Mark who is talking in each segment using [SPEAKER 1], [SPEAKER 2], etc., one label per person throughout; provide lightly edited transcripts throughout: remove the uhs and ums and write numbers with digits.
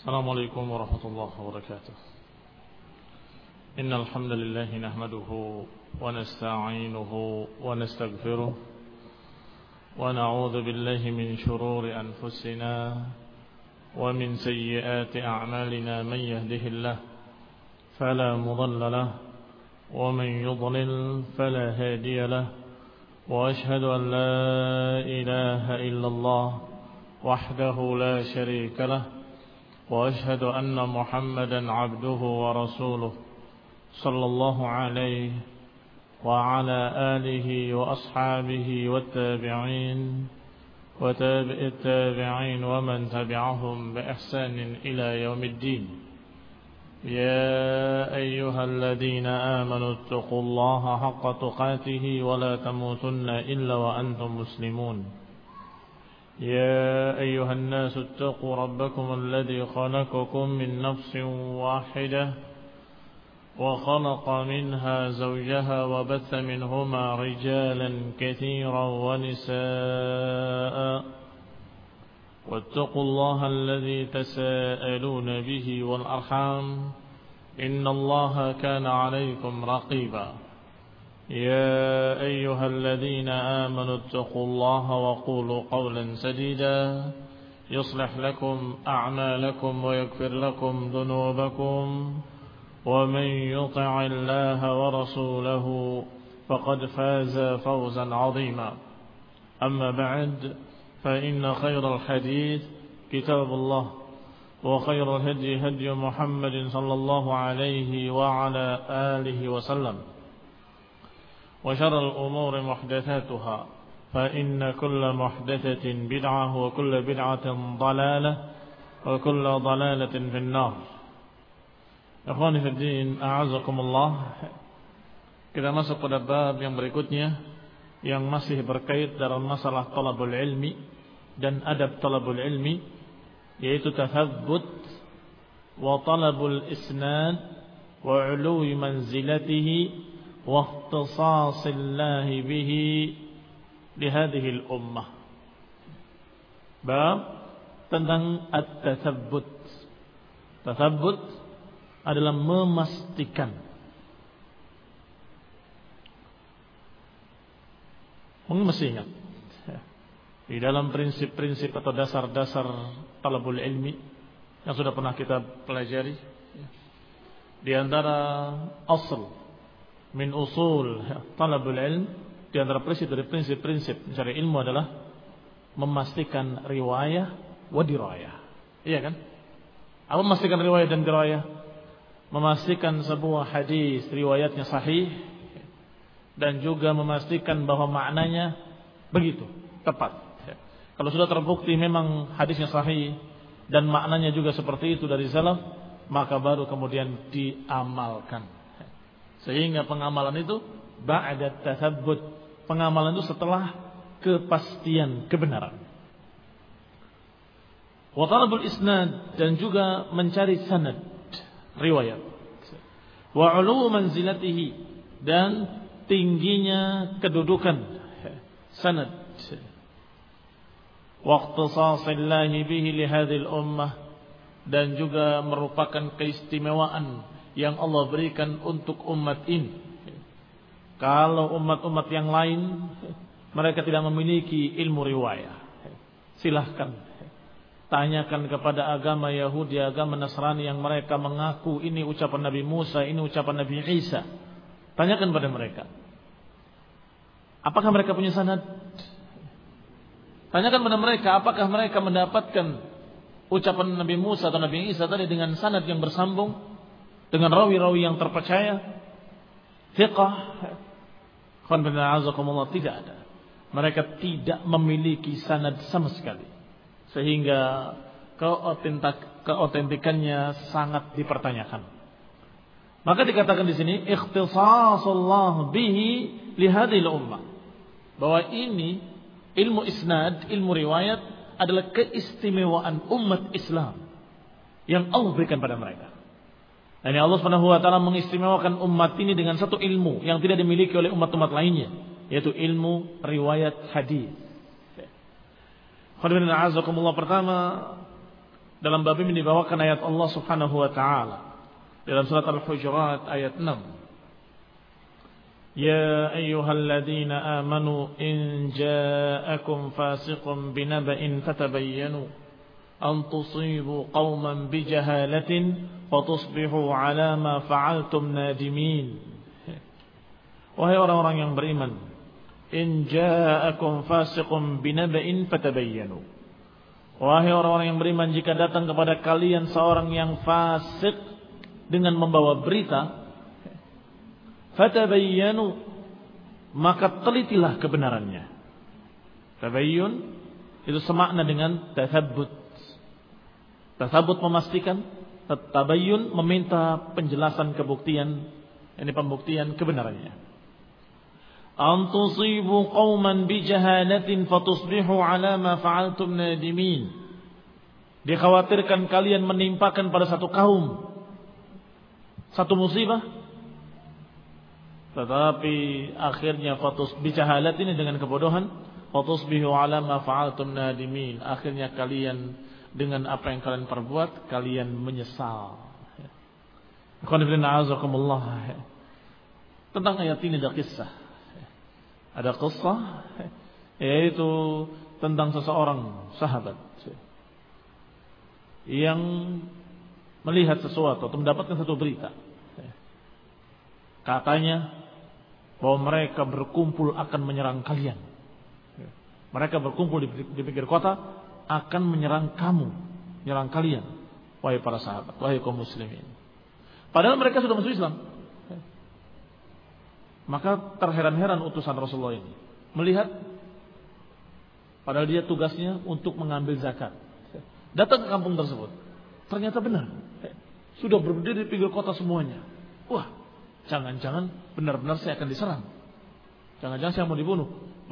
[SPEAKER 1] السلام عليكم ورحمة الله وبركاته. إن الحمد لله نحمده ونستعينه ونستغفره ونعوذ بالله من شرور أنفسنا ومن سيئات أعمالنا. من يهده الله فلا مضل له ومن يضلل فلا هادي له، وأشهد أن لا إله إلا الله وحده لا شريك له، وأشهد أن محمدا عبده ورسوله صلى الله عليه وعلى آله وأصحابه والتابعين وتابع التابعين ومن تبعهم بإحسان إلى يوم الدين. يا أيها الذين آمنوا اتقوا الله حق تقاته ولا تموتن إلا وأنتم مسلمون. يا أيها الناس اتقوا ربكم الذي خلقكم من نفس واحدة وخلق منها زوجها وبث منهما رجالا كثيرا ونساء، واتقوا الله الذي تساءلون به والأرحام إن الله كان عليكم رقيبا. يا أيها الذين آمنوا اتقوا الله وقولوا قولا سديدا يصلح لكم أعمالكم ويغفر لكم ذنوبكم، ومن يطع الله ورسوله فقد فاز فوزا عظيما. أما بعد، فإن خير الحديث كتاب الله، وخير الهدي هدي محمد صلى الله عليه وعلى آله وسلم، وشر الأمور محدثاتها، فإن كل محدثة بدعة وكل بدعة ضلالة وكل ضلالة في النار. Ikhwani fi din, a'azakumullah. Kita masuk pada bab yang berikutnya yang masih berkait dalam masalah talabul ilmi dan adab talabul ilmi, yaitu tathabbut wa talabul isnad wa 'uluwi manzilatihi wa ikhtisasillah bihi li hadhihi al-ummah. Bab tentang at-tathabbut. Tathabbut adalah memastikan. Mungkin masih ingat di dalam prinsip-prinsip atau dasar-dasar talabul ilmi yang sudah pernah kita pelajari, di antara asal min usul talabul ilm, di antara prinsip dari prinsip-prinsip mencari ilmu adalah memastikan riwayah wa dirayah. Iya kan? Apa memastikan riwayah dan dirayah? Memastikan sebuah hadis riwayatnya sahih dan juga memastikan bahwa maknanya begitu tepat. Kalau sudah terbukti memang hadisnya sahih dan maknanya juga seperti itu dari salaf, maka baru kemudian diamalkan. Sehingga pengamalan itu ba'da tathabbut. Pengamalan itu setelah kepastian kebenaran. Wa talabul isnad, dan juga mencari sanad riwayat. Wa 'ulu manzilatihi, dan tingginya kedudukan sanad. Wa ikhtisasillahi bihi li hadhil ummah, dan juga merupakan keistimewaan yang Allah berikan untuk umat ini. Kalau umat-umat yang lain mereka tidak memiliki ilmu riwayah, silahkan tanyakan kepada agama Yahudi, agama Nasrani yang mereka mengaku ini ucapan Nabi Musa, ini ucapan Nabi Isa. Tanyakan pada mereka, apakah mereka punya sanad? Tanyakan pada mereka, apakah mereka mendapatkan ucapan Nabi Musa atau Nabi Isa tadi dengan sanad yang bersambung, dengan rawi-rawi yang terpercaya, thiqah? Tidak ada. Mereka tidak memiliki sanad sama sekali, sehingga keautentikannya sangat dipertanyakan. Maka dikatakan di sini ikhtisasullah bihi li hadhil ummah, bahwa ini ilmu isnad, ilmu riwayat adalah keistimewaan umat Islam yang Allah berikan pada mereka. Dan Allah Subhanahu wa taala mengistimewakan umat ini dengan satu ilmu yang tidak dimiliki oleh umat-umat lainnya, yaitu ilmu riwayat hadis. Pertama, Dalam bab ini dibawakan ayat Allah Subhanahu wa taala dalam surat Al-Hujurat ayat 6. Ya ayyuhalladzina amanu in ja'akum fasiqun binaba'in fatabayyanu an tusibu qauman bijahalatin fatusbihu 'ala ma fa'altum nadimin. Wahai orang-orang yang beriman, in ja'akum fasiqun binaba'in fatabayyanu. Wahai orang-orang yang beriman, jika datang kepada kalian seorang yang fasik dengan membawa berita, fatabayyanu, maka telitilah kebenarannya. Tabayyun itu semakna dengan tathabbut. Tathabbut memastikan, tabayyun meminta penjelasan kebuktian, ini pembuktian kebenarannya. An tusibu qauman bijahalatin fatusbihu ala ma fa'altum nadimin. Dikhawatirkan kalian menimpakan pada satu kaum satu musibah, tetapi akhirnya bijahalat ini dengan kebodohan, fatusbihu ala ma fa'altum nadimin. Akhirnya kalian dengan apa yang kalian perbuat kalian menyesal. Tentang ayat ini ada kisah. Ada kisah yaitu tentang seseorang sahabat yang melihat sesuatu atau mendapatkan satu berita. Katanya bahwa mereka berkumpul akan menyerang kalian. Mereka berkumpul di pinggir kota akan menyerang kamu, menyerang kalian, wahai para sahabat, wahai kaum muslimin. Padahal mereka sudah masuk Islam. Maka terheran-heran utusan Rasulullah ini melihat, padahal dia tugasnya untuk mengambil zakat. Datang ke kampung tersebut, ternyata benar, sudah berdiri di pinggir kota semuanya. Wah, jangan-jangan benar-benar saya akan diserang. Jangan-jangan saya mau dibunuh.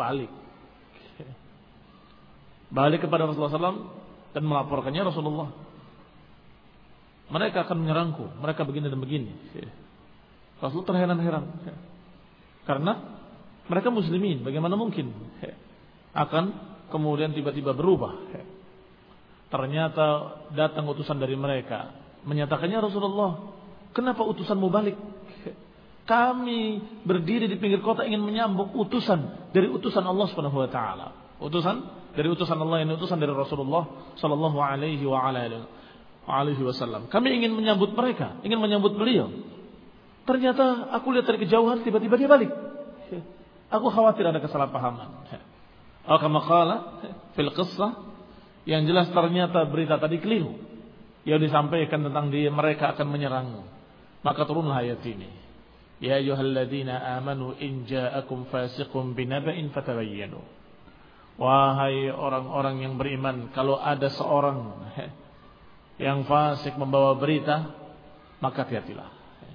[SPEAKER 1] Balik kepada Rasulullah SAW dan melaporkannya Rasulullah. Mereka akan menyerangku. Mereka begini dan begini. Rasul terheran-heran. Karena mereka muslimin. Bagaimana mungkin akan kemudian tiba-tiba berubah. Ternyata datang utusan dari mereka. Menyatakannya Rasulullah, kenapa utusanmu balik? Kami berdiri di pinggir kota ingin menyambut utusan dari utusan Allah Subhanahu wa taala. Utusan dari utusan Allah, yang utusan dari Rasulullah sallallahu alaihi wasallam. Kami ingin menyambut mereka, ingin menyambut beliau. Ternyata aku lihat dari kejauhan tiba-tiba dia balik. Aku khawatir ada kesalahpahaman. Kama qala fil qissah, yang jelas ternyata berita tadi keliru. Yang disampaikan tentang mereka akan menyerangmu. Maka turunlah ayat ini. Ya ayyuhalladzina amanu in ja'akum fasiqun binaba'in fatabayyanu. Wahai orang-orang yang beriman, kalau ada seorang yang fasik membawa berita, maka hati-hatilah.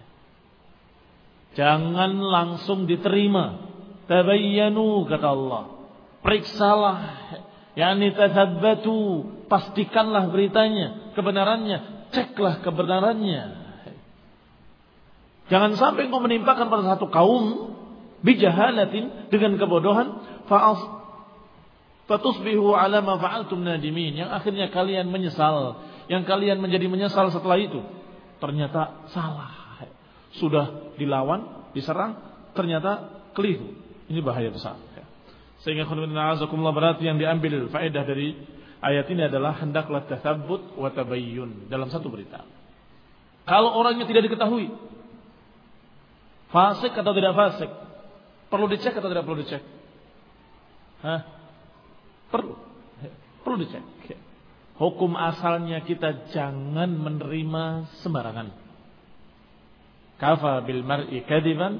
[SPEAKER 1] Jangan langsung diterima. Tabayyanu, kata Allah. Periksalah, yakni tathabbatu, pastikanlah beritanya, kebenarannya, ceklah kebenarannya. Jangan sampai engkau menimpakan pada satu kaum bijahalatin, dengan kebodohan, fatusbihu ala ma fa'altum nadimin, yang akhirnya kalian menyesal, yang kalian menjadi menyesal setelah itu. Ternyata salah, sudah dilawan, diserang, ternyata keliru. Ini bahaya besar. Sehingga berarti yang diambil faedah dari ayat ini adalah hendaklah tatsabbut wa tabayyun dalam satu berita. Kalau orangnya tidak diketahui, fasik atau tidak fasik, perlu dicek atau tidak perlu dicek? Perlu dicek. Hukum asalnya kita jangan menerima sembarangan. Kafa bil mar'i kadiban,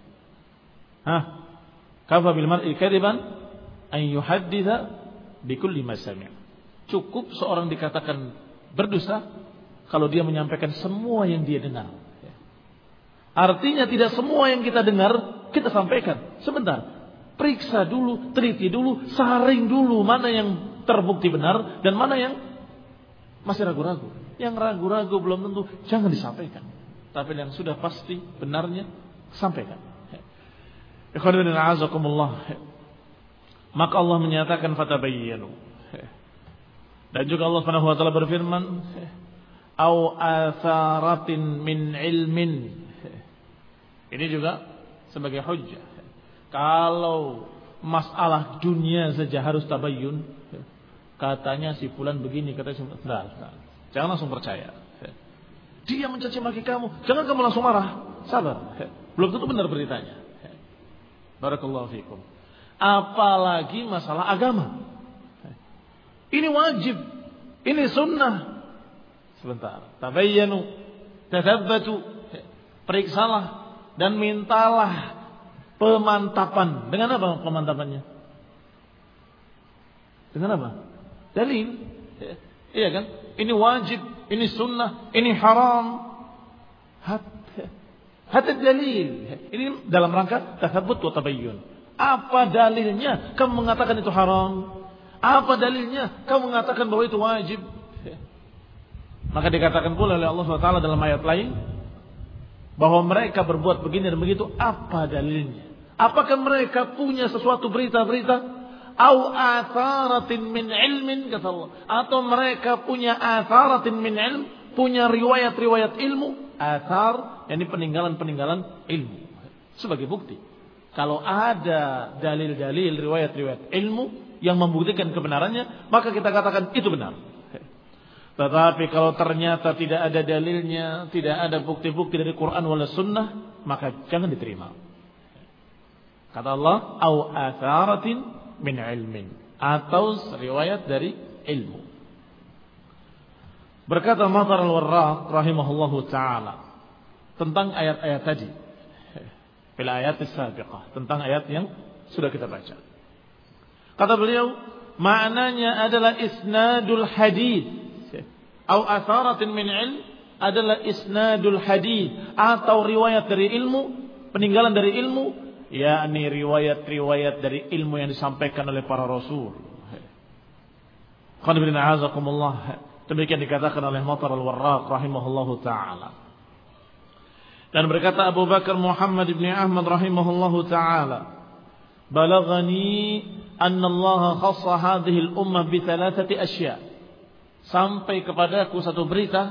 [SPEAKER 1] kafa bil mar'i kadiban an yuhadditha bi kulli ma sami'. Cukup seorang dikatakan berdusta kalau dia menyampaikan semua yang dia dengar. Artinya tidak semua yang kita dengar kita sampaikan. Sebentar, periksa dulu, teliti dulu, saring dulu mana yang terbukti benar dan mana yang masih ragu-ragu. Yang ragu-ragu belum tentu jangan disampaikan. Tapi yang sudah pasti benarnya sampaikan. Ikhwanuddin a'azakumullah. Maka Allah menyatakan fatabayyanu. Dan juga Allah Subhanahu wa taala berfirman, "Au atharatin min ilmin." Ini juga sebagai hujjah. Kalau masalah dunia saja harus tabayyun, katanya si fulan begini, katanya si fulan. Jangan langsung percaya. Dia mencaci maki kamu, jangan kamu langsung marah. Sabar. Belum tentu benar beritanya. Barakallahu fikum. Apalagi masalah agama. Ini wajib, ini sunnah. Sebentar. Tabayyanu, tathabbatu, periksalah dan mintalah pemantapan. Dengan apa pemantapannya? Dengan apa? Dalil. Iya kan? Ini wajib, ini sunnah, ini haram. Hatta dalil. Ini dalam rangka tathabbut wa tabayyun. Apa dalilnya kamu mengatakan itu haram? Apa dalilnya kamu mengatakan bahwa itu wajib? Maka dikatakan pula oleh Allah SWT dalam ayat lain bahwa mereka berbuat begini dan begitu. Apa dalilnya? Apakah mereka punya sesuatu berita-berita? Au atharatin min ilmin, kata Allah. Atau mereka punya atharatin min ilm, punya riwayat-riwayat ilmu. Athar, yakni peninggalan-peninggalan ilmu. Sebagai bukti. Kalau ada dalil-dalil riwayat-riwayat ilmu yang membuktikan kebenarannya, maka kita katakan itu benar. Tetapi kalau ternyata tidak ada dalilnya, tidak ada bukti-bukti dari Quran wala sunnah, maka jangan diterima. Kata Allah, au atharatin min ilmin, atau riwayat dari ilmu. Berkata Matar al-Warraq rahimahullahu ta'ala tentang ayat-ayat tadi, fil ayat as-sabiqah, tentang ayat yang sudah kita baca. Kata beliau, maknanya adalah isnadul hadith, au atharatin min ilm adalah isnadul hadith, atau riwayat dari ilmu, peninggalan dari ilmu, yakni riwayat-riwayat dari ilmu yang disampaikan oleh para rasul. Qanibina azakumullah. Demikian dikatakan oleh Matar al-Warraq rahimahullahu ta'ala. Dan berkata Abu Bakar Muhammad ibn Ahmad rahimahullahu ta'ala, balaghani anna Allah khassa hadhihi al-ummah bi thalathati asya'. Sampai kepadaku satu berita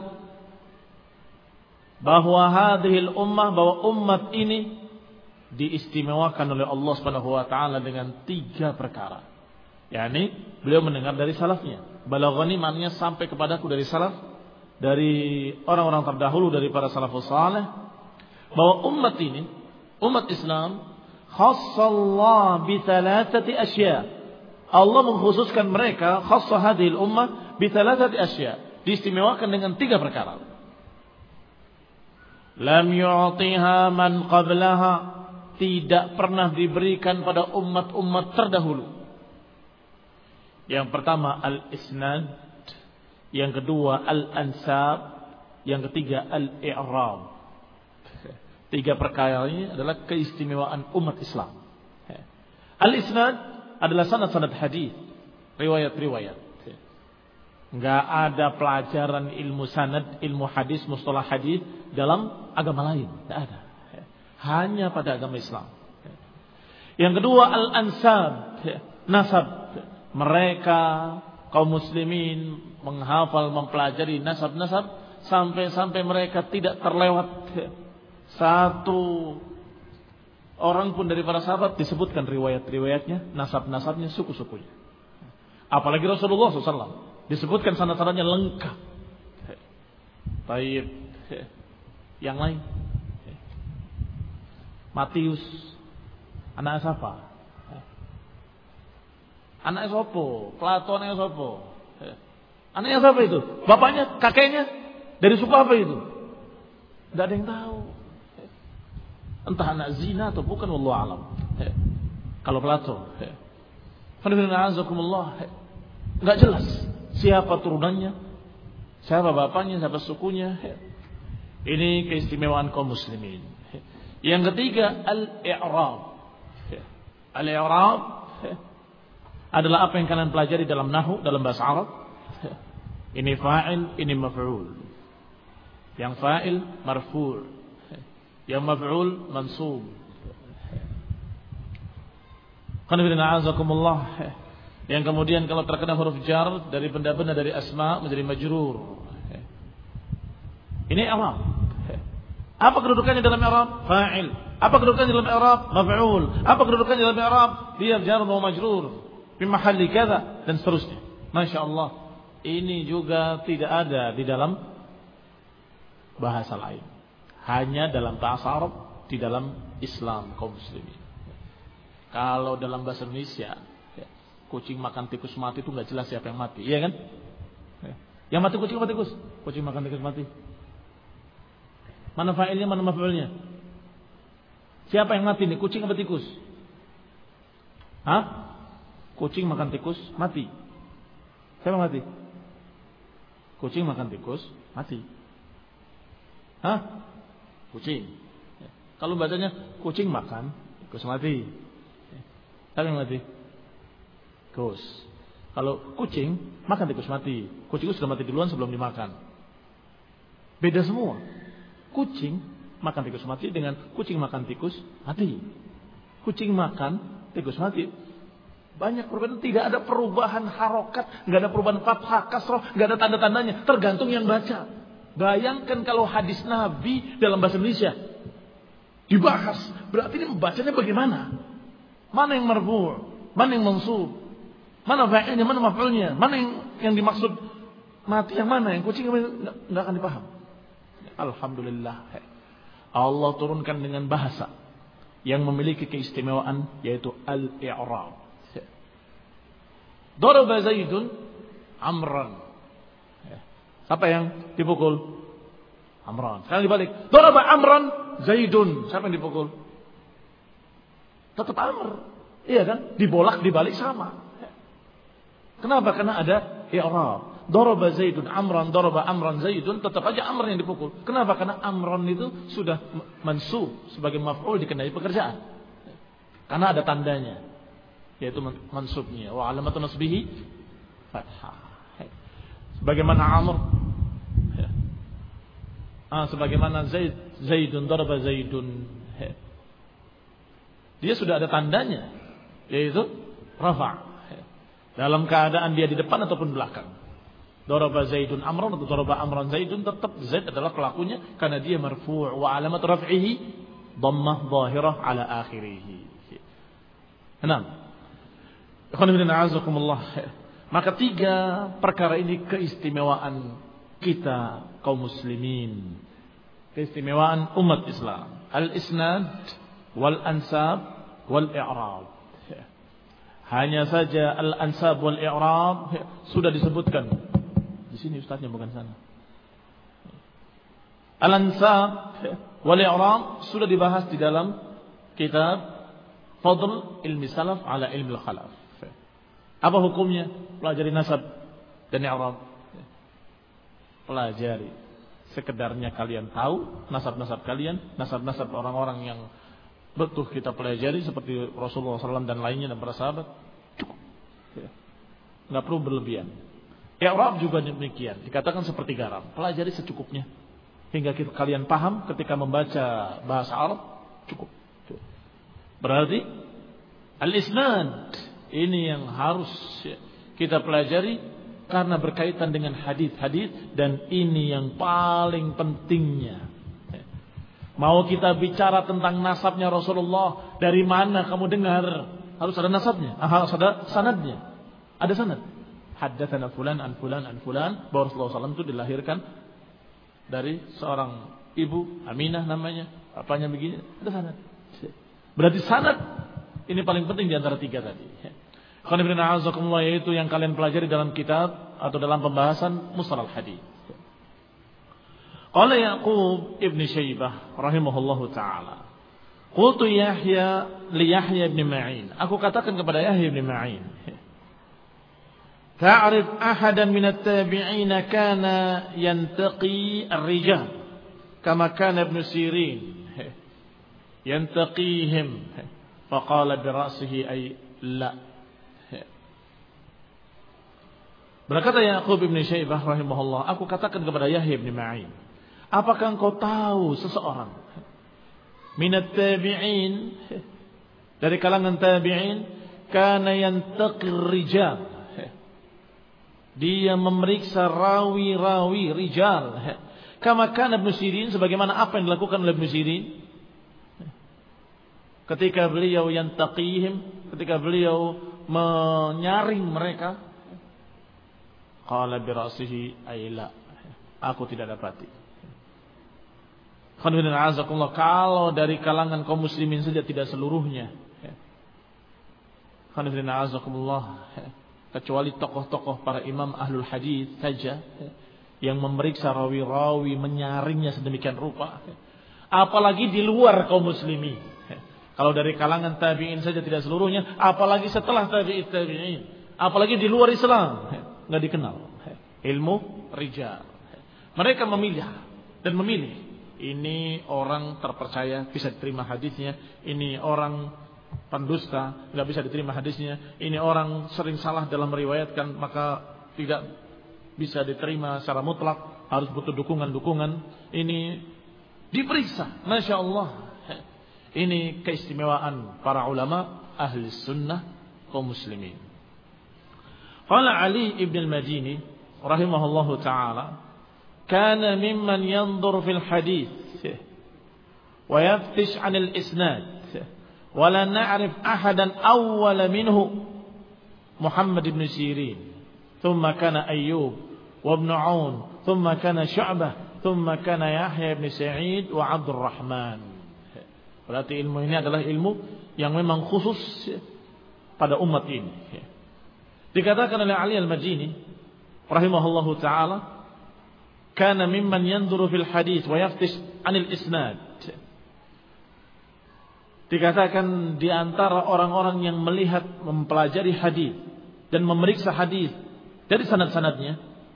[SPEAKER 1] bahwa hadhihi al-ummah, bahwa umat ini diistimewakan oleh Allah Subhanahu wa taala dengan 3 perkara. yakni beliau mendengar dari salafnya. Balaghani maknanya sampai kepadaku dari salaf, dari orang-orang terdahulu, dari para salafus saleh, bahwa umat ini, umat Islam, khassallah bi thalathati asya. Allah mengkhususkan mereka, khassa hadhil ummah bi thalathati asya, diistimewakan dengan 3 perkara. Lam yu'tiha man qablaha, tidak pernah diberikan pada umat-umat terdahulu. Yang pertama al-isnad, yang kedua al-ansab, yang ketiga al-i'rab. 3 perkara ini adalah keistimewaan umat Islam. Al-isnad adalah sanad-sanad hadis, riwayat-riwayat. Enggak ada pelajaran ilmu sanad, ilmu hadis, mustalah hadis dalam agama lain, enggak ada. Hanya pada agama Islam. Yang kedua al-ansab, nasab. Mereka kaum muslimin menghafal, mempelajari nasab-nasab sampai-sampai mereka tidak terlewat satu orang pun dari para sahabat disebutkan riwayat-riwayatnya, nasab-nasabnya, suku-sukunya. Apalagi Rasulullah SAW disebutkan sanad-sanadnya lengkap. Baik, yang lain. Matius, anak siapa? Anak sopo? Plato anak sopo? Anaknya siapa itu? Bapaknya, kakeknya, dari suku apa itu? Tidak ada yang tahu. Entah anak zina atau bukan, wallahu alam. Kalau Plato, enggak jelas siapa turunannya, siapa bapaknya, siapa sukunya. Ini keistimewaan kaum muslimin. Yang ketiga al-i'rab. Al-i'rab adalah apa yang kalian pelajari dalam nahwu, dalam bahasa Arab. Ini fa'il, ini maf'ul. Yang fa'il marfu', yang maf'ul mansub. Qanibina a'azakumullah. Yang kemudian kalau terkena huruf jar dari benda-benda dari asma menjadi majrur. Ini i'rab. Apa kedudukannya dalam i'rab? Fa'il. Apa kedudukannya dalam i'rab? Maf'ul. Apa kedudukannya dalam i'rab? Dia jar wa majrur fi mahalli kadza dan seterusnya. Masya Allah. Ini juga tidak ada di dalam bahasa lain. Hanya dalam bahasa Arab, di dalam Islam kaum muslimin. Kalau dalam bahasa Indonesia, kucing makan tikus mati itu nggak jelas siapa yang mati, iya kan? Yang mati kucing apa tikus? Kucing makan tikus mati. Mana fa'ilnya, mana maf'ulnya? Siapa yang mati nih, kucing apa tikus? Hah? Kucing makan tikus mati. Siapa yang mati? Kucing makan tikus mati. Hah? Kucing. Kalau bacanya kucing makan tikus mati. Siapa yang mati? Tikus. Kalau kucing makan tikus mati. Kucing itu sudah mati duluan sebelum dimakan. Beda semua. Kucing makan tikus mati dengan kucing makan tikus mati. Kucing makan tikus mati. Banyak perbedaan. Tidak ada perubahan harokat, nggak ada perubahan fathah, kasroh, nggak ada tanda-tandanya. Tergantung yang baca. Bayangkan kalau hadis Nabi dalam bahasa Indonesia dibahas, berarti ini membacanya bagaimana? Mana yang marfu', mana yang mansub, mana fa'ilnya, mana maf'ulnya, mana yang dimaksud mati yang mana, yang kucing nggak akan dipaham. Alhamdulillah, Allah turunkan dengan bahasa yang memiliki keistimewaan, yaitu al-i'rab. Daraba Zaidun Amran. Siapa yang dipukul? Amran. Sekarang dibalik. Daraba Amran Zaidun. Siapa yang dipukul? Tetap Amr. Iya kan? Dibolak dibalik sama. Kenapa? Karena ada i'rab. Daraba Zaidun Amran, daraba Amran Zaidun, tetap aja Amr yang dipukul. Kenapa? Karena Amran itu sudah mansub sebagai maf'ul dikenai pekerjaan. Karena ada tandanya, yaitu mansubnya. Wa alamatu nasbihi fathah. Sebagaimana Amr, sebagaimana Zaidun daraba Zaidun, dia sudah ada tandanya, yaitu rafa'. Dalam keadaan dia di depan ataupun belakang. Daraba Zaidun Amran atau daraba Amran Zaidun, tetap Zaid adalah pelakunya karena dia marfu' wa alamat raf'ihi dhammah dhahirah ala akhirih. Enam. Maka tiga perkara ini keistimewaan kita kaum muslimin, keistimewaan umat Islam. Al-isnad wal ansab wal i'rab. Hanya saja al-ansab wal i'rab sudah disebutkan di sini, ustaznya bukan sana. Al-ansab wal i'rab sudah dibahas di dalam kitab Fadl ilmi salaf ala ilmi khalaf. Apa hukumnya? Pelajari nasab dan i'rab. Pelajari. Sekedarnya kalian tahu nasab-nasab kalian, nasab-nasab orang-orang yang betul kita pelajari seperti Rasulullah SAW dan lainnya dan para sahabat. Cukup. Nggak perlu berlebihan. I'rab juga demikian. Dikatakan seperti garam. Pelajari secukupnya hingga kalian paham ketika membaca bahasa Arab. Cukup. Berarti al-isnad ini yang harus kita pelajari karena berkaitan dengan hadis-hadis, dan ini yang paling pentingnya. Mau kita bicara tentang nasabnya Rasulullah, dari mana kamu dengar? Harus ada nasabnya, harus ada sanadnya. Ada sanad. Haddatsana fulan an fulan an fulan, bahwa Rasulullah SAW itu dilahirkan dari seorang ibu, Aminah namanya, apanya begini, ada sanad. Berarti sanad ini paling penting di antara tiga tadi. Yaitu yang kalian pelajari dalam kitab atau dalam pembahasan mustalah hadis. Qala Yaqub ibn Syaibah rahimahullahu taala. Qultu Yahya li Yahya ibn Ma'in. Aku katakan kepada Yahya ibn Ma'in. Ta'rif ahadan min at-tabi'in kana yantaqi ar-rijal kama kana Ibn Sirin yantaqihim, faqala bi ra'sihi ay la. Berkata Yaqub bin Syaibah rahimahullah, aku katakan kepada Yahya bin Ma'in, apakah engkau tahu seseorang minat tabi'in, dari kalangan tabi'in, kana yantaqir rijal. Dia memeriksa rawi-rawi rijal. Kama kana Ibnu Sirin, sebagaimana apa yang dilakukan oleh Ibnu Sirin ketika beliau yantaqihim, ketika beliau menyaring mereka. Qala bi ra'sihi ay la, aku tidak dapati. Kalau dari kalangan kaum muslimin saja tidak seluruhnya. Kecuali tokoh-tokoh para imam ahlul hadis saja yang memeriksa rawi-rawi, menyaringnya sedemikian rupa. Apalagi di luar kaum muslimin. Kalau dari kalangan tabi'in saja tidak seluruhnya, apalagi setelah tabi'in, apalagi di luar Islam, nggak dikenal ilmu rijal. Mereka memilih dan memilih. Ini orang terpercaya, bisa diterima hadisnya. Ini orang pendusta, nggak bisa diterima hadisnya. Ini orang sering salah dalam meriwayatkan, maka tidak bisa diterima secara mutlak, harus butuh dukungan-dukungan. Ini diperiksa, masya Allah. Ini keistimewaan para ulama ahli sunnah kaum muslimin. Qala Ali ibn al-Madini rahimahullahu ta'ala, kana mimman yanzur fil hadith wa yaftish 'an al-isnad wa la na'rif ahadan awwala minhu Muhammad ibn Sirin, thumma kana Ayyub wa ibn 'Aun, thumma kana Syu'bah, thumma kana Yahya ibn Sa'id wa Abdul Rahman. Berarti ilmu ini adalah ilmu yang memang khusus pada umat ini. Dikatakan oleh Ali al-Madini rahimahullahu ta'ala, kana mimman yanzuru fil hadis wa yaftish 'anil isnad. Dikatakan di antara orang-orang yang melihat, mempelajari hadis dan memeriksa hadis dari sanad-sanadnya.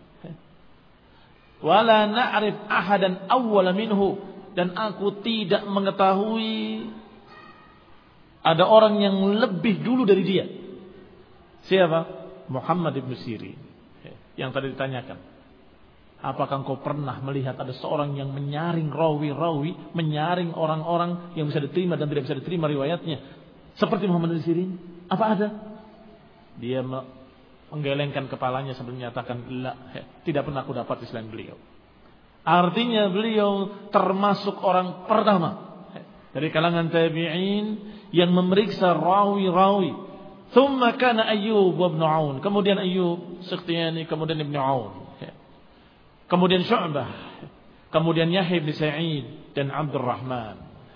[SPEAKER 1] Wala na'rif ahadan awwala minhu, dan aku tidak mengetahui ada orang yang lebih dulu dari dia. Siapa? Muhammad ibn Sirin. Yang tadi ditanyakan, apakah engkau pernah melihat ada seorang yang menyaring rawi-rawi, menyaring orang-orang yang bisa diterima dan tidak bisa diterima riwayatnya seperti Muhammad ibn Sirin? Apa ada? Dia menggelengkan kepalanya sambil menyatakan, la, tidak pernah aku dapat di selain beliau. Artinya beliau termasuk orang pertama dari kalangan tabi'in yang memeriksa rawi-rawi. Thumma kana Ayyub wa ibn 'Aun, kemudian Ayyub Sikhtiyani, kemudian Ibn 'Aun, kemudian Syu'bah, kemudian Yahya bin Sa'id dan Abdul Rahman.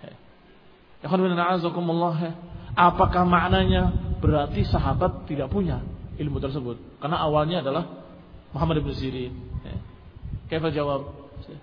[SPEAKER 1] Apakah maknanya berarti sahabat tidak punya ilmu tersebut? Karena awalnya adalah Muhammad ibn Sirin. Kaifa jawab?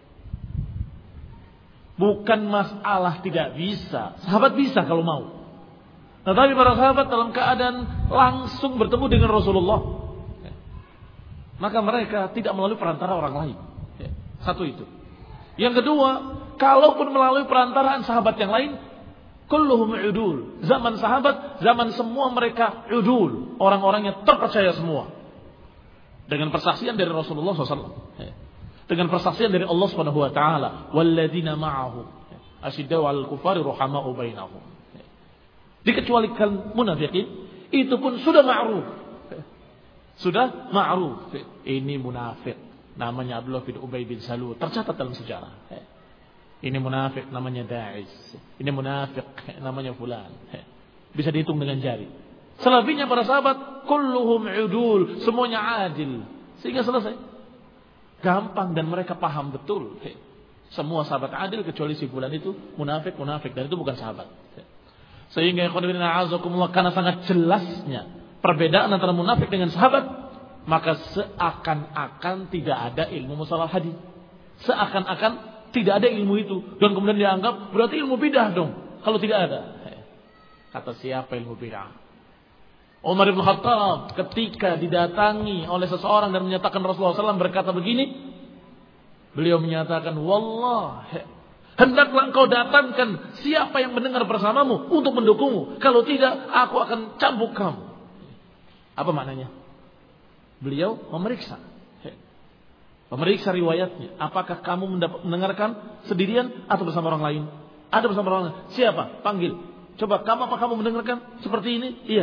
[SPEAKER 1] Bukan masalah tidak bisa. Sahabat bisa kalau mau. Tetapi para sahabat dalam keadaan langsung bertemu dengan Rasulullah, maka mereka tidak melalui perantara orang lain. Satu itu. Yang kedua, kalaupun melalui perantaraan sahabat yang lain, kulluhum udul. Zaman sahabat, zaman semua mereka udul. Orang-orangnya terpercaya semua. Dengan persaksian dari Rasulullah SAW. Dengan persaksian dari Allah Subhanahu wa taala, walladzina ma'ahu asyiddau 'alal kufari ruhama'u bainahum. Dikecualikan munafikin, itu pun sudah ma'ruf. Sudah ma'ruf. Ini munafik, namanya Abdullah bin Ubay bin Salul, tercatat dalam sejarah. Ini munafik, namanya Da'is. Ini munafik, namanya fulan. Bisa dihitung dengan jari. Selebihnya para sahabat kulluhum udul, semuanya adil. Sehingga selesai. Gampang dan mereka paham betul. Semua sahabat adil kecuali si fulan itu munafik dan itu bukan sahabat. Sehingga karena sangat jelasnya perbedaan antara munafik dengan sahabat, maka seakan-akan tidak ada ilmu mustalah hadis. Seakan-akan tidak ada ilmu itu, dan kemudian dianggap berarti ilmu bidah dong kalau tidak ada. Kata siapa ilmu bidah? Umar bin Khattab ketika didatangi oleh seseorang dan menyatakan Rasulullah SAW berkata begini, beliau menyatakan, wallah, hendaklah engkau datangkan siapa yang mendengar bersamamu untuk mendukungmu. Kalau tidak, aku akan cambuk kamu. Apa maknanya? Beliau memeriksa riwayatnya. Apakah kamu mendengarkan sendirian atau bersama orang lain? Ada bersama orang lain. Siapa? Panggil. Coba, apa kamu mendengarkan seperti ini? Iya.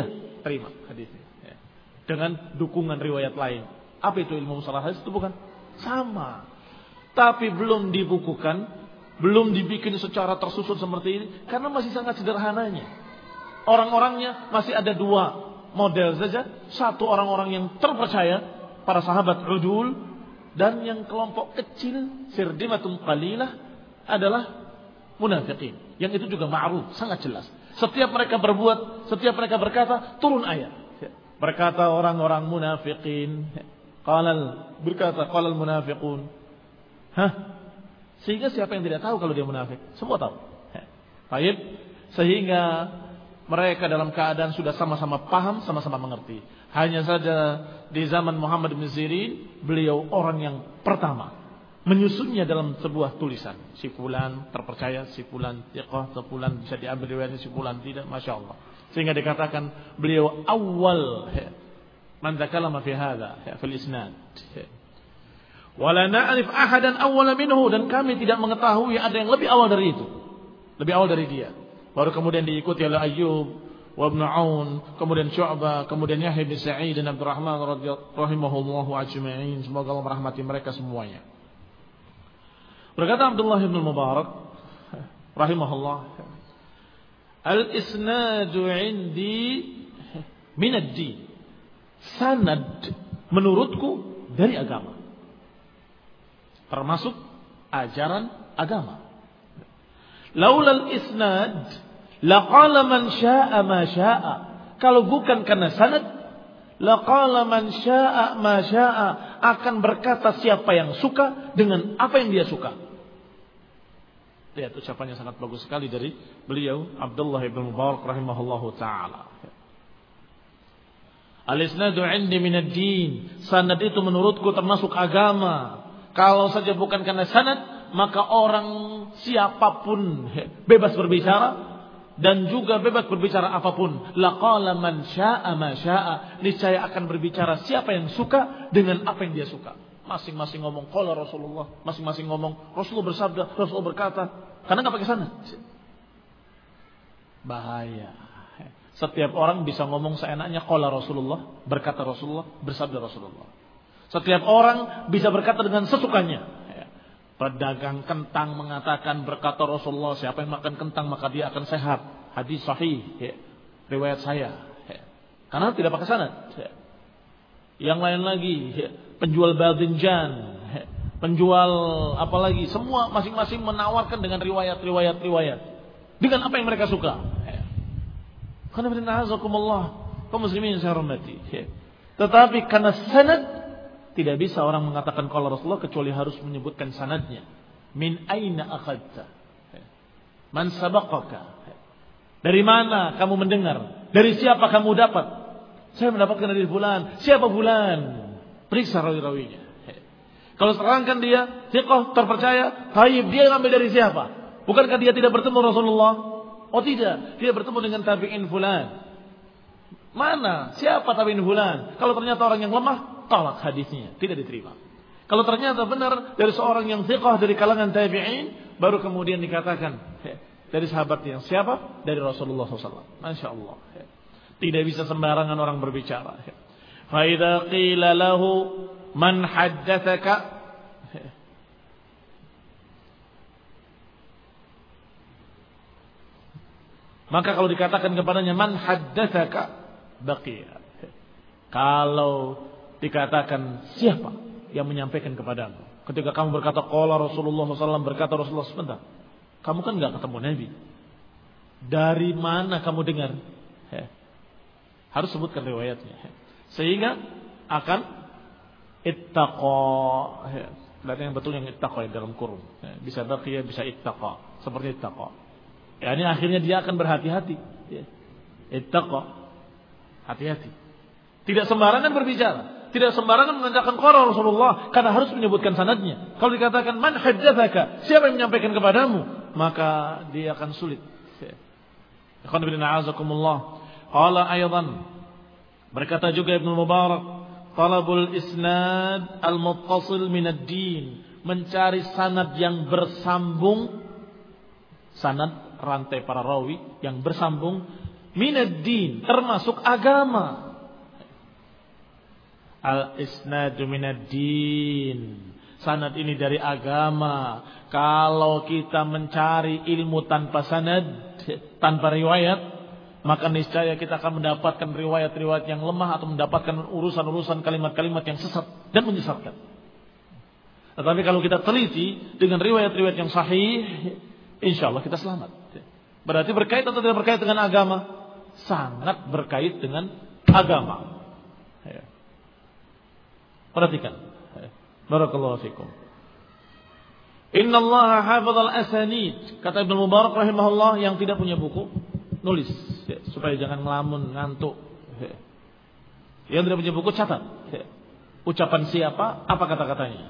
[SPEAKER 1] terima hadisnya. Ya. Dengan dukungan riwayat lain. Apa itu ilmu mustalah hadis? Itu bukan sama. Tapi belum dibukukan, belum dibikin secara tersusun seperti ini karena masih sangat sederhananya. Orang-orangnya masih ada dua model saja. Satu orang-orang yang terpercaya, para sahabat udul, dan yang kelompok kecil sirdimatun qalilah adalah munafiqin. Yang itu juga ma'ruf, sangat jelas. Setiap mereka berbuat, setiap mereka berkata, turun ayat. Berkata orang-orang munafiqin, berkata qalal munafiqun. Sehingga siapa yang tidak tahu kalau dia munafik? Semua tahu. Baik, sehingga mereka dalam keadaan sudah sama-sama paham, sama-sama mengerti. Hanya saja di zaman Muhammad bin Sirin, beliau orang yang pertama menyusunnya dalam sebuah tulisan. Si fulan terpercaya, si fulan thiqah, si fulan bisa diambil riwayatnya, si fulan tidak, Masya Allah. Sehingga dikatakan beliau awal man takallama fi hadha fil isnad. Wala na'rif ahadan awwala minhu, dan kami tidak mengetahui ada yang lebih awal dari itu. Lebih awal dari dia. Baru kemudian diikuti oleh Ayyub wa Ibn Aun, kemudian Syu'bah, kemudian Yahya bin Sa'id dan Abdurrahman rahimahullahu ajma'in. Semoga Allah merahmati mereka semuanya. Berkata Abdullah bin Mubarak rahimahullah, al-isnadu indi min ad-din. Sanad menurutku dari agama. Termasuk ajaran agama. Laulal isnad laqala man syaa ma syaa. Kalau bukan karena sanad, laqala man syaa ma syaa, akan berkata siapa yang suka dengan apa yang dia suka. Lihat ucapannya sangat bagus sekali dari beliau Abdullah bin Mubarak rahimahullahu taala. Al-isnadu 'indi min ad-din. Sanad itu menurutku termasuk agama. Kalau saja bukan karena sanad, maka orang siapapun bebas berbicara dan juga bebas berbicara apapun. Laqala man syaa ma syaa. Niscaya akan berbicara siapa yang suka dengan apa yang dia suka. Masing-masing ngomong qala Rasulullah, masing-masing ngomong Rasulullah bersabda, Rasulullah berkata. Karena enggak pakai sanad. Bahaya. Setiap orang bisa ngomong seenaknya qala Rasulullah, berkata Rasulullah, bersabda Rasulullah. Setiap orang bisa berkata dengan sesukanya. Pedagang kentang mengatakan berkata Rasulullah, siapa yang makan kentang maka dia akan sehat. Hadis sahih, riwayat saya. Karena tidak pakai sanad. Yang lain lagi, penjual badinjan, penjual apalagi, semua masing-masing menawarkan dengan riwayat. Dengan apa yang mereka suka. Karena kaum muslimin saya hormati. Tetapi karena sanad, tidak bisa orang mengatakan qala Rasulullah kecuali harus menyebutkan sanadnya. Min aina akhadta? Man sabaqaka? Dari mana kamu mendengar? Dari siapa kamu dapat? Saya mendapatkan dari fulan. Siapa fulan? Periksa rawi-rawinya. Kalau terangkan dia thiqah, terpercaya, baik, dia ngambil dari siapa? Bukankah dia tidak bertemu Rasulullah? Oh tidak, dia bertemu dengan tabi'in fulan. Mana? Siapa tabi'in fulan? Kalau ternyata orang yang lemah, tolak hadisnya, tidak diterima. Kalau ternyata benar dari seorang yang thiqah dari kalangan tabi'in, baru kemudian dikatakan dari sahabatnya. Siapa? Dari Rasulullah SAW. Masya Allah. Tidak bisa sembarangan orang berbicara. Fa idza qila lahu man haddatsaka, maka kalau dikatakan kepadanya man haddatsaka, baqiya. Kalau dikatakan siapa yang menyampaikan kepadamu, ketika kamu berkata qala Rasulullah SAW, berkata Rasulullah, sebentar, kamu kan enggak ketemu Nabi, dari mana kamu dengar? Harus sebutkan riwayatnya, sehingga akan ittaqa. Berarti yang betul yang ittaqa dalam kurung, bisa baqiya, bisa ittaqa, seperti ittaqa. Ya, ini akhirnya dia akan berhati-hati. Ittaqa, hati-hati. Tidak sembarangan berbicara, tidak sembarangan mengatakan qala Rasulullah, karena harus menyebutkan sanadnya. Kalau dikatakan man haddatsaka, siapa yang menyampaikan kepadamu, maka dia akan sulit. Ikhwan fillah a'azakumullah. Qala aydan, berkata juga Ibnu Mubarak, talabul isnad al-muttasil min ad-din, mencari sanad yang bersambung, sanad rantai para rawi yang bersambung minad-din, termasuk agama. Al-isnadu minad-din. Sanad ini dari agama. Kalau kita mencari ilmu tanpa sanad, tanpa riwayat, maka niscaya kita akan mendapatkan riwayat-riwayat yang lemah atau mendapatkan urusan-urusan kalimat-kalimat yang sesat dan menyesatkan. Tetapi kalau kita teliti dengan riwayat-riwayat yang sahih, insya Allah kita selamat. Berarti berkait atau tidak berkait dengan agama? Sangat berkait dengan agama. Perhatikan. Barakallahu fikum. Inna Allah hafadhal asanid. Kata Ibnu Mubarak rahimahullah, yang tidak punya buku, nulis supaya jangan ngelamun, ngantuk. Yang tidak punya buku, catat. Ucapan siapa, apa kata-katanya.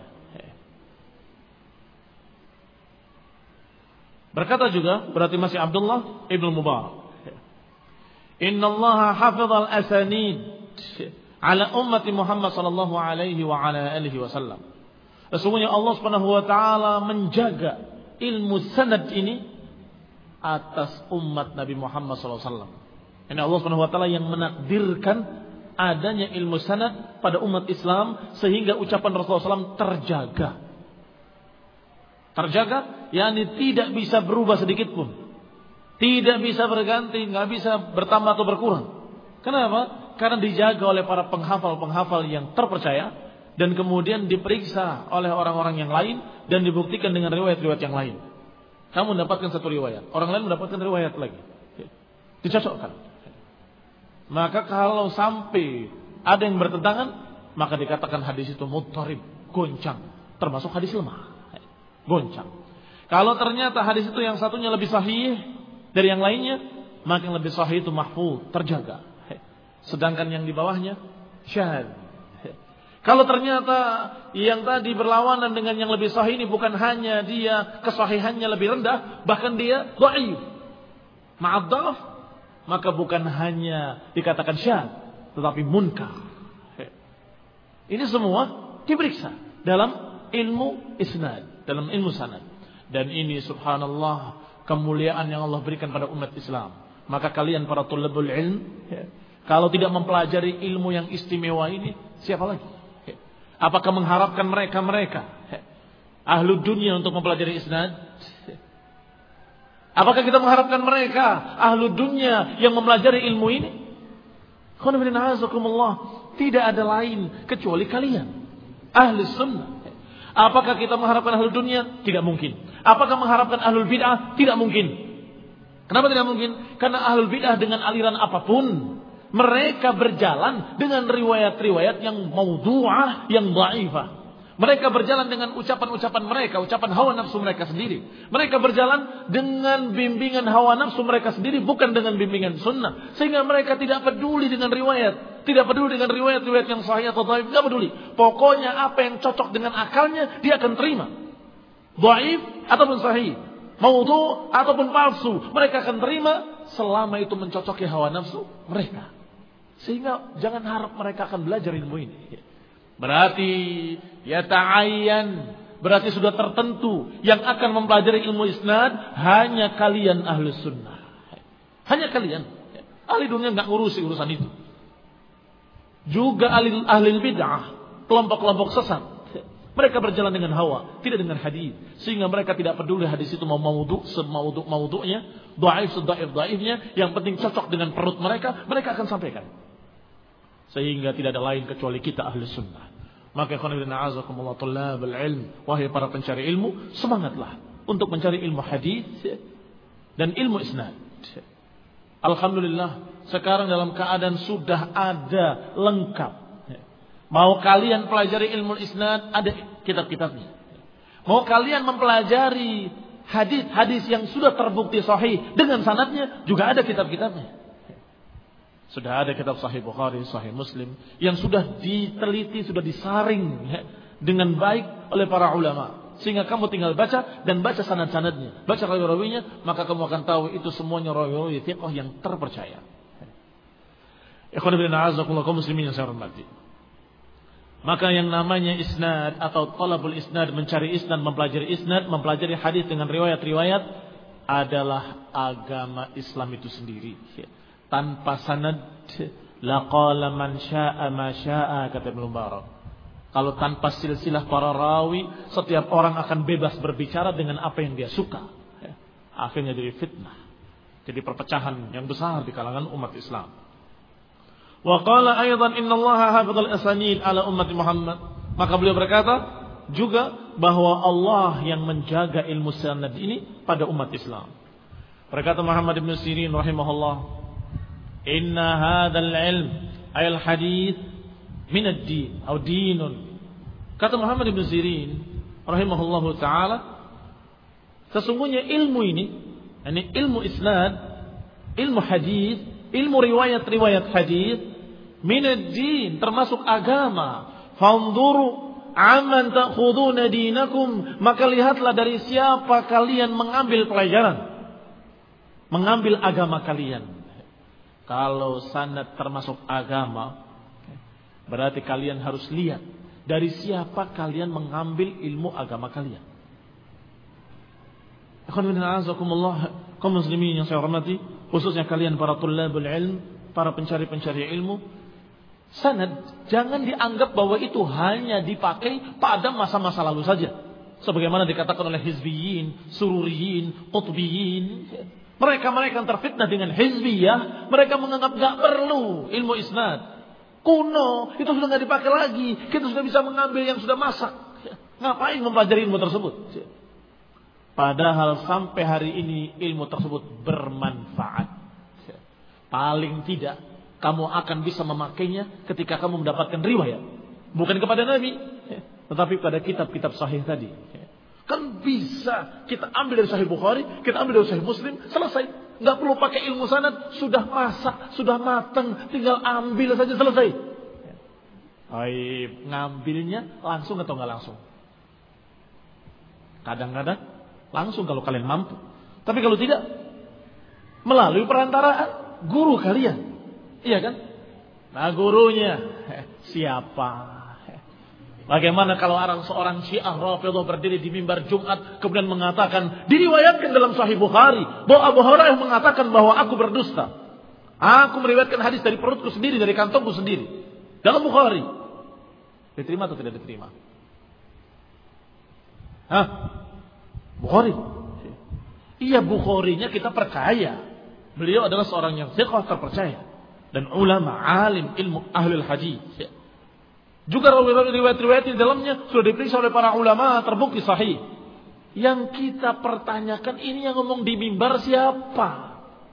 [SPEAKER 1] Berkata juga, berarti masih Abdullah Ibnu Mubarak. Inna Allah hafadhal asanid ala ummati Muhammad sallallahu alaihi wa ala alihi wasallam. Sesungguhnya Allah Subhanahu wa taala menjaga ilmu sanad ini atas umat Nabi Muhammad sallallahu alaihi wasallam. Ini Allah Subhanahu wa taala yang menakdirkan adanya ilmu sanad pada umat Islam sehingga ucapan Rasulullah SAW terjaga. Terjaga, yakni tidak bisa berubah sedikit pun. Tidak bisa berganti, enggak bisa bertambah atau berkurang. Kenapa? Karena dijaga oleh para penghafal-penghafal yang terpercaya dan kemudian diperiksa oleh orang-orang yang lain dan dibuktikan dengan riwayat-riwayat yang lain. Kamu mendapatkan satu riwayat, orang lain mendapatkan riwayat lagi. Dicocokkan. Maka kalau sampai ada yang bertentangan, maka dikatakan hadis itu mudharib, goncang, termasuk hadis lemah. Goncang. Kalau ternyata hadis itu yang satunya lebih sahih dari yang lainnya, maka yang lebih sahih itu mahfuz, terjaga. Sedangkan yang di bawahnya syadz. Kalau ternyata yang tadi berlawanan dengan yang lebih sahih ini bukan hanya dia kesahihannya lebih rendah, bahkan dia dhaif, ma'ad dhaf, maka bukan hanya dikatakan syadz, tetapi munkar. Ini semua diperiksa dalam ilmu isnad, dalam ilmu sanad. Dan ini subhanallah kemuliaan yang Allah berikan pada umat Islam. Maka kalian para tulabul ilm, kalau tidak mempelajari ilmu yang istimewa ini, siapa lagi? Apakah mengharapkan mereka ahlu dunia untuk mempelajari isnad? Apakah kita mengharapkan mereka ahlu dunia yang mempelajari ilmu ini? Tidak ada lain kecuali kalian, ahli sunnah. Apakah kita mengharapkan ahlu dunia? Tidak mungkin. Apakah mengharapkan ahlul bid'ah? Tidak mungkin. Kenapa tidak mungkin? Karena ahlul bid'ah dengan aliran apapun, mereka berjalan dengan riwayat-riwayat yang maudhu'ah, yang dhaifah. Mereka berjalan dengan ucapan-ucapan mereka, ucapan hawa nafsu mereka sendiri. Mereka berjalan dengan bimbingan hawa nafsu mereka sendiri, bukan dengan bimbingan sunnah. Sehingga mereka tidak peduli dengan riwayat. Tidak peduli dengan riwayat-riwayat yang sahih atau dhaif. Tidak peduli. Pokoknya apa yang cocok dengan akalnya, dia akan terima. Dhaif ataupun sahih, maudhu' ataupun palsu, mereka akan terima selama itu mencocoki hawa nafsu mereka. Sehingga jangan harap mereka akan belajar ilmu ini. Berarti yata'ayyan, berarti sudah tertentu yang akan mempelajari ilmu isnad hanya kalian ahli sunnah. Hanya kalian. Ahli dunia enggak ngurusi urusan itu. Juga ahli bid'ah, kelompok-kelompok sesat. Mereka berjalan dengan hawa, tidak dengan hadis. Sehingga mereka tidak peduli hadis itu mau maudhu' semaudhu'-maudhu'nya, dhaif sedaif-dhaifnya, yang penting cocok dengan perut mereka, mereka akan sampaikan. Sehingga tidak ada lain kecuali kita ahli sunnah. Maka khonibina azakumullah tullabul ilm, wahai para pencari ilmu, semangatlah untuk mencari ilmu hadis dan ilmu isnad. Alhamdulillah, sekarang dalam keadaan sudah ada lengkap. Mau kalian pelajari ilmu isnad, ada kitab-kitabnya. Mau kalian mempelajari hadis-hadis yang sudah terbukti sahih dengan sanadnya, juga ada kitab-kitabnya. Sudah ada kitab Sahih Bukhari, Sahih Muslim yang sudah diteliti, sudah disaring dengan baik oleh para ulama. Sehingga kamu tinggal baca dan baca sanad-sanadnya, baca rawi-rawinya, maka kamu akan tahu itu semuanya rawi-rawi thiqah yang terpercaya. Ikhwan fillah a'azzakumullah kaum muslimin yang saya hormati. Maka yang namanya isnad atau talabul isnad, mencari isnad, mempelajari hadis dengan riwayat-riwayat adalah agama Islam itu sendiri. tanpa sanad laqala man syaa ma syaa, kata Ibnu Mubarak. Kalau tanpa silsilah para rawi, setiap orang akan bebas berbicara dengan apa yang dia suka. Akhirnya jadi fitnah, jadi perpecahan yang besar di kalangan umat Islam. Wa qala aidan innallaha hafizal asanid ala ummati Muhammad. Maka beliau berkata juga bahwa Allah yang menjaga ilmu sanad ini pada umat Islam. Berkata Muhammad ibn Sirin rahimahullah, inna hadzal ilm ayal hadits min ad-din atau dinun. Kata Muhammad ibn Sirin rahimahullahu taala, sesungguhnya ilmu ini, ilmu isnad, ilmu hadis, ilmu riwayat-riwayat hadis, min ad-din, termasuk agama. Fanzuru amman ta'khuduna dinakum, maka lihatlah dari siapa kalian mengambil pelajaran, mengambil agama kalian. Kalau sanad termasuk agama, berarti kalian harus lihat dari siapa kalian mengambil ilmu agama kalian. Kaum muslimin yang saya hormati, khususnya kalian para tullabul ilm, para pencari-pencari ilmu, sanad jangan dianggap bahwa itu hanya dipakai pada masa-masa lalu saja. Sebagaimana dikatakan oleh hizbiyin, sururiyin, qutbiyin. Mereka-mereka yang terfitnah dengan hizbiyah, mereka menganggap gak perlu ilmu isnad. Kuno, itu sudah gak dipakai lagi. Kita sudah bisa mengambil yang sudah masak. Ngapain mempelajari ilmu tersebut? Padahal sampai hari ini ilmu tersebut bermanfaat. Paling tidak kamu akan bisa memakainya ketika kamu mendapatkan riwayat. Bukan kepada Nabi, tetapi pada kitab-kitab sahih tadi. Kan bisa kita ambil dari Sahih Bukhari, kita ambil dari Sahih Muslim, selesai. Nggak perlu pakai ilmu sanad, sudah masak, sudah matang, tinggal ambil saja, selesai. Baik, ngambilnya langsung atau nggak langsung? Kadang-kadang langsung kalau kalian mampu. Tapi kalau tidak, melalui perantaraan guru kalian. Iya kan? Nah, gurunya siapa? Bagaimana kalau seorang Syiah Rafidhah berdiri di mimbar Jumat kemudian mengatakan, diriwayatkan dalam Sahih Bukhari bahwa Abu Hurairah mengatakan bahwa aku berdusta. Aku meriwayatkan hadis dari perutku sendiri, dari kantongku sendiri. Dalam Bukhari. Diterima atau tidak diterima? Bukhari. Iya, Bukharinya kita percaya. Beliau adalah seorang yang thiqah, terpercaya. Dan ulama, alim, ilmu, ahlul hadis. Juga riwayat-riwayat di dalamnya sudah diperiksa oleh para ulama, terbukti sahih. Yang kita pertanyakan, ini yang ngomong di mimbar siapa?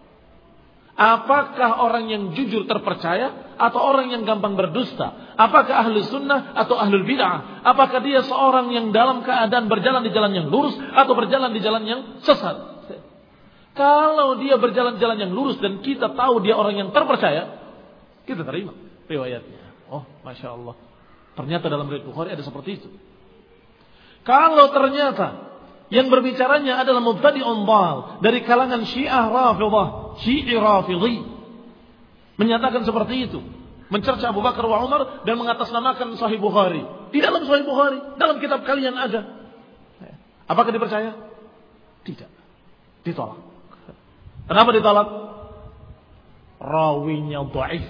[SPEAKER 1] Apakah orang yang jujur terpercaya atau orang yang gampang berdusta? Apakah ahli sunnah atau ahlul bid'ah? Apakah dia seorang yang dalam keadaan berjalan di jalan yang lurus atau berjalan di jalan yang sesat? Kalau dia berjalan di jalan yang lurus dan kita tahu dia orang yang terpercaya, kita terima riwayatnya. Oh, Masya Allah, ternyata dalam riwayat Bukhari ada seperti itu. Kalau ternyata yang berbicaranya adalah mubtadi'un dhal dari kalangan Syiah Rafidhah, Syi'i Rafidhi, menyatakan seperti itu, mencerca Abu Bakar wa Umar dan mengatasnamakan Sahih Bukhari. Di dalam Sahih Bukhari, dalam kitab kalian ada. Apakah dipercaya? Tidak. Ditolak. Kenapa ditolak? Rawinya dhaif.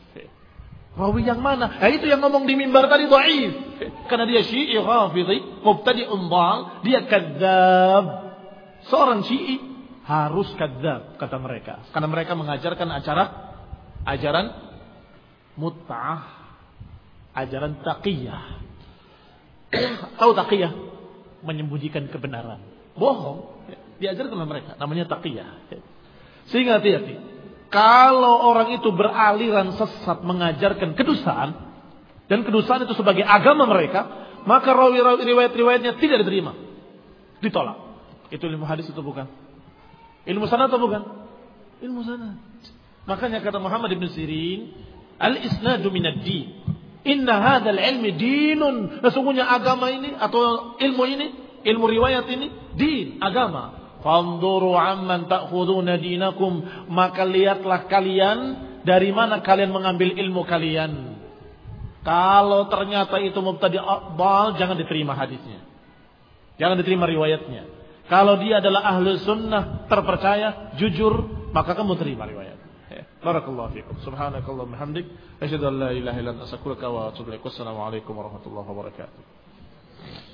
[SPEAKER 1] Rawi yang mana? Nah, itu yang ngomong di mimbar tadi dhaif. Karena dia Syi'i Rafidhi, mubtadi'un dhal, dia kadzdzab. Seorang Syi'i harus kadzdzab, kata mereka. Karena mereka mengajarkan ajaran mut'ah, ajaran taqiyah. Tahu taqiyah? Menyembunyikan kebenaran. Bohong. Diajarkan oleh mereka, namanya taqiyah. Sehingga hati-hati. Kalau orang itu beraliran sesat mengajarkan kedustaan, dan kedustaan itu sebagai agama mereka, maka riwayat-riwayatnya tidak diterima, ditolak. Itu ilmu hadis itu bukan? Ilmu sanad atau bukan? Ilmu sanad. Makanya kata Muhammad ibn Sirin, al-isnadu minad din. Inna hadzal ilmi dinun. Sesungguhnya agama ini atau ilmu ini, ilmu riwayat ini din, agama. Fanzuru amman ta'khuduna dinakum, maka lihatlah kalian dari mana kalian mengambil ilmu kalian. Kalau ternyata itu mubtadi' dhal, jangan diterima hadisnya, jangan diterima riwayatnya. Kalau dia adalah ahli sunnah, terpercaya, jujur, maka kamu terima riwayat. Barakallahu fiikum. Subhanakallahumma hamdik, asyhadu an la ilaha illa anta astaghfiruka wa atubu ilaik. Wassalamu alaikum warahmatullahi wabarakatuh.